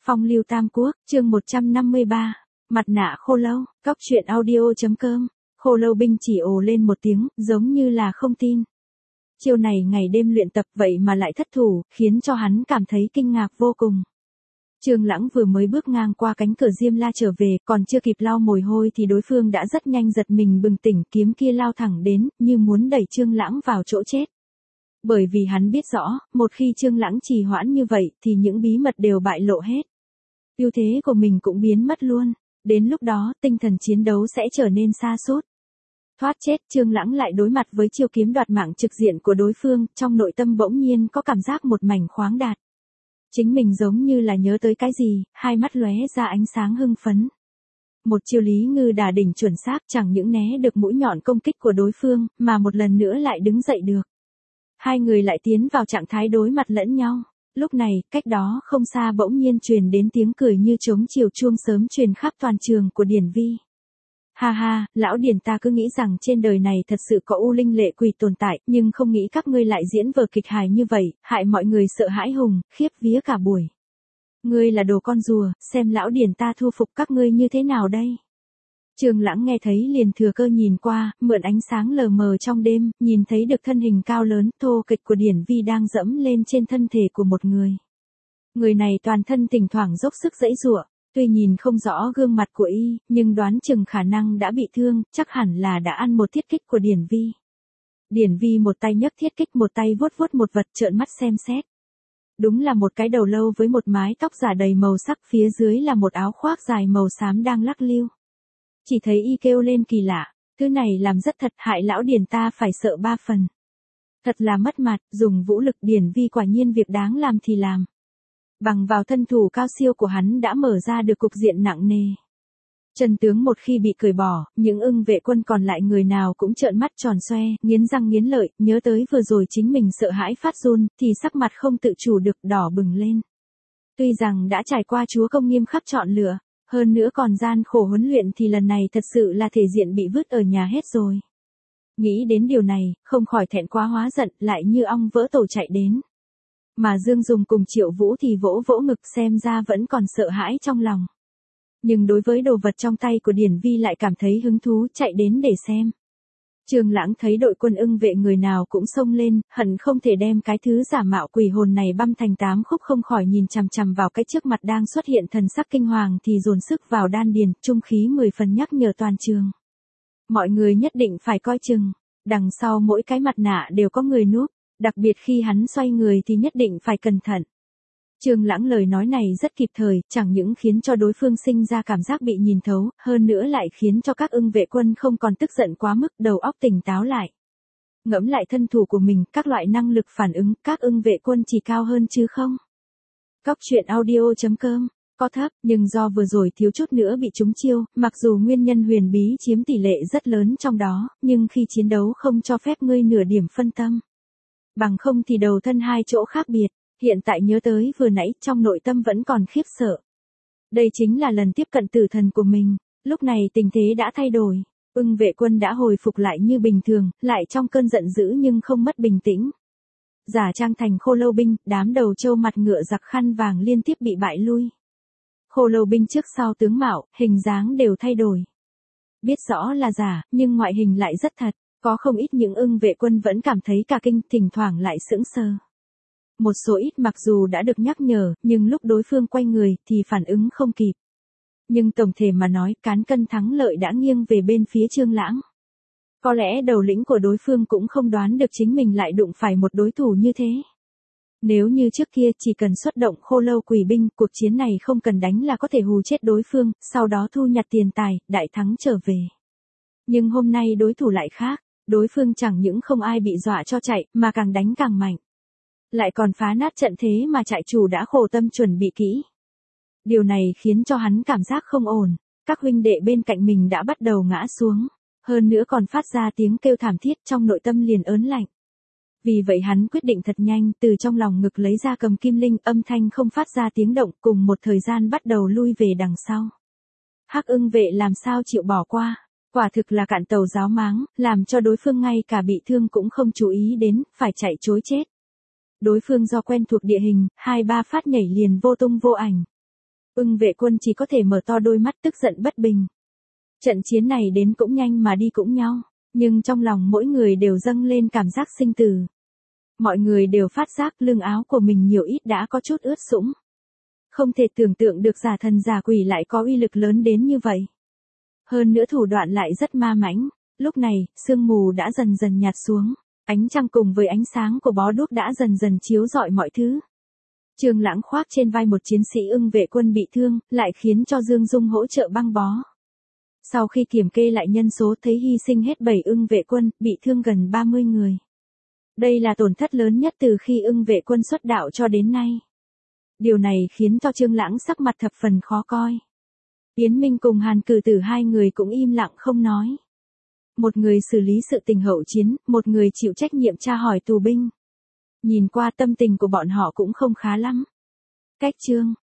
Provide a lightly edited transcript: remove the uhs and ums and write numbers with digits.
Phong lưu Tam Quốc, chương 153, mặt nạ khô lâu, cóc truyện audio.com, khô lâu binh chỉ ồ lên một tiếng, giống như là không tin. Chiêu này ngày đêm luyện tập vậy mà lại thất thủ, khiến cho hắn cảm thấy kinh ngạc vô cùng. Trương Lãng vừa mới bước ngang qua cánh cửa Diêm La trở về, còn chưa kịp lau mồ hôi thì đối phương đã rất nhanh giật mình bừng tỉnh, kiếm kia lao thẳng đến, như muốn đẩy Trương Lãng vào chỗ chết. Bởi vì hắn biết rõ, một khi Trương Lãng trì hoãn như vậy thì những bí mật đều bại lộ hết. Ưu thế của mình cũng biến mất luôn, đến lúc đó tinh thần chiến đấu sẽ trở nên sa sút. Thoát chết, Trương Lãng lại đối mặt với chiêu kiếm đoạt mạng trực diện của đối phương, trong nội tâm bỗng nhiên có cảm giác một mảnh khoáng đạt. Chính mình giống như là nhớ tới cái gì, hai mắt lóe ra ánh sáng hưng phấn. Một chiêu Lý Ngư Đà đỉnh chuẩn xác, chẳng những né được mũi nhọn công kích của đối phương, mà một lần nữa lại đứng dậy được. Hai người lại tiến vào trạng thái đối mặt lẫn nhau. Lúc này, cách đó không xa bỗng nhiên truyền đến tiếng cười như trống chiều chuông sớm truyền khắp toàn trường của Điển Vi. Ha ha, lão Điển, ta cứ nghĩ rằng trên đời này thật sự có u linh lệ quỷ tồn tại, nhưng không nghĩ các ngươi lại diễn vở kịch hài như vậy, hại mọi người sợ hãi hùng, khiếp vía cả buổi. Ngươi là đồ con rùa, xem lão Điển ta thu phục các ngươi như thế nào đây? Trương Lãng nghe thấy liền thừa cơ nhìn qua, mượn ánh sáng lờ mờ trong đêm, nhìn thấy được thân hình cao lớn, thô kệch của Điển Vi đang dẫm lên trên thân thể của một người. Người này toàn thân thỉnh thoảng dốc sức giãy giụa, tuy nhìn không rõ gương mặt của y, nhưng đoán chừng khả năng đã bị thương, chắc hẳn là đã ăn một thiết kích của Điển Vi. Điển Vi một tay nhấc thiết kích, một tay vuốt vuốt một vật, trợn mắt xem xét. Đúng là một cái đầu lâu với một mái tóc giả đầy màu sắc, phía dưới là một áo khoác dài màu xám đang lắc lư. Chỉ thấy y kêu lên kỳ lạ, thứ này làm rất thật, hại lão Điển ta phải sợ ba phần. Thật là mất mặt, dùng vũ lực. Điển Vi quả nhiên việc đáng làm thì làm. Bằng vào thân thủ cao siêu của hắn đã mở ra được cục diện nặng nề. Trần tướng một khi bị cởi bỏ, những ưng vệ quân còn lại người nào cũng trợn mắt tròn xoe, nghiến răng nghiến lợi, nhớ tới vừa rồi chính mình sợ hãi phát run, thì sắc mặt không tự chủ được đỏ bừng lên. Tuy rằng đã trải qua chúa công nghiêm khắc chọn lựa, hơn nữa còn gian khổ huấn luyện thì lần này thật sự là thể diện bị vứt ở nhà hết rồi. Nghĩ đến điều này, không khỏi thẹn quá hóa giận, lại như ong vỡ tổ chạy đến. Mà Dương Dùng cùng Triệu Vũ thì vỗ vỗ ngực, xem ra vẫn còn sợ hãi trong lòng. Nhưng đối với đồ vật trong tay của Điển Vi lại cảm thấy hứng thú, chạy đến để xem. Trương Lãng thấy đội quân ưng vệ người nào cũng xông lên, hận không thể đem cái thứ giả mạo quỷ hồn này băm thành 8 khúc, không khỏi nhìn chằm chằm vào cái trước mặt đang xuất hiện thần sắc kinh hoàng thì dồn sức vào đan điền, trung khí 10 phần nhắc nhở toàn trường. Mọi người nhất định phải coi chừng, đằng sau mỗi cái mặt nạ đều có người núp, đặc biệt khi hắn xoay người thì nhất định phải cẩn thận. Trương Lãng lời nói này rất kịp thời, chẳng những khiến cho đối phương sinh ra cảm giác bị nhìn thấu, hơn nữa lại khiến cho các ưng vệ quân không còn tức giận quá mức, đầu óc tỉnh táo lại. Ngẫm lại thân thủ của mình, các loại năng lực phản ứng, các ưng vệ quân chỉ cao hơn chứ không. Cóc truyện audio.com, có thấp, nhưng do vừa rồi thiếu chút nữa bị trúng chiêu, mặc dù nguyên nhân huyền bí chiếm tỷ lệ rất lớn trong đó, nhưng khi chiến đấu không cho phép ngươi nửa điểm phân tâm. Bằng không thì đầu thân hai chỗ khác biệt. Hiện tại nhớ tới vừa nãy, trong nội tâm vẫn còn khiếp sợ. Đây chính là lần tiếp cận tử thần của mình, lúc này tình thế đã thay đổi. Ưng vệ quân đã hồi phục lại như bình thường, lại trong cơn giận dữ nhưng không mất bình tĩnh. Giả trang thành khô lâu binh, đám đầu trâu mặt ngựa giặc khăn vàng liên tiếp bị bại lui. Khô lâu binh trước sau tướng mạo, hình dáng đều thay đổi. Biết rõ là giả, nhưng ngoại hình lại rất thật, có không ít những ưng vệ quân vẫn cảm thấy cả kinh, thỉnh thoảng lại sững sờ. Một số ít mặc dù đã được nhắc nhở, nhưng lúc đối phương quay người thì phản ứng không kịp. Nhưng tổng thể mà nói, cán cân thắng lợi đã nghiêng về bên phía Trương Lãng. Có lẽ đầu lĩnh của đối phương cũng không đoán được chính mình lại đụng phải một đối thủ như thế. Nếu như trước kia chỉ cần xuất động khô lâu quỷ binh, cuộc chiến này không cần đánh là có thể hù chết đối phương, sau đó thu nhặt tiền tài, đại thắng trở về. Nhưng hôm nay đối thủ lại khác, đối phương chẳng những không ai bị dọa cho chạy, mà càng đánh càng mạnh. Lại còn phá nát trận thế mà trại chủ đã khổ tâm chuẩn bị kỹ. Điều này khiến cho hắn cảm giác không ổn, các huynh đệ bên cạnh mình đã bắt đầu ngã xuống, hơn nữa còn phát ra tiếng kêu thảm thiết, trong nội tâm liền ớn lạnh. Vì vậy hắn quyết định thật nhanh, từ trong lòng ngực lấy ra cầm kim linh, âm thanh không phát ra tiếng động, cùng một thời gian bắt đầu lui về đằng sau. Hắc ưng vệ làm sao chịu bỏ qua, quả thực là cạn tàu giáo máng, làm cho đối phương ngay cả bị thương cũng không chú ý đến, phải chạy trối chết. Đối phương do quen thuộc địa hình, 2-3 phát nhảy liền vô tung vô ảnh. Ưng Vệ Quân chỉ có thể mở to đôi mắt tức giận bất bình. Trận chiến này đến cũng nhanh mà đi cũng nhau, nhưng trong lòng mỗi người đều dâng lên cảm giác sinh tử. Mọi người đều phát giác lưng áo của mình nhiều ít đã có chút ướt sũng. Không thể tưởng tượng được giả thần giả quỷ lại có uy lực lớn đến như vậy. Hơn nữa thủ đoạn lại rất ma mãnh. Lúc này, sương mù đã dần dần nhạt xuống, ánh trăng cùng với ánh sáng của bó đuốc đã dần dần chiếu rọi mọi thứ. Trương Lãng khoác trên vai một chiến sĩ Ưng Vệ Quân bị thương, lại khiến cho Dương Dung hỗ trợ băng bó. Sau khi kiểm kê lại nhân số thấy hy sinh hết 7 Ưng Vệ Quân, bị thương gần 30 người. Đây là tổn thất lớn nhất từ khi Ưng Vệ Quân xuất đạo cho đến nay. Điều này khiến cho Trương Lãng sắc mặt thập phần khó coi. Yến Minh cùng Hàn Cử Tử hai người cũng im lặng không nói. Một người xử lý sự tình hậu chiến, một người chịu trách nhiệm tra hỏi tù binh. Nhìn qua tâm tình của bọn họ cũng không khá lắm. Cách chương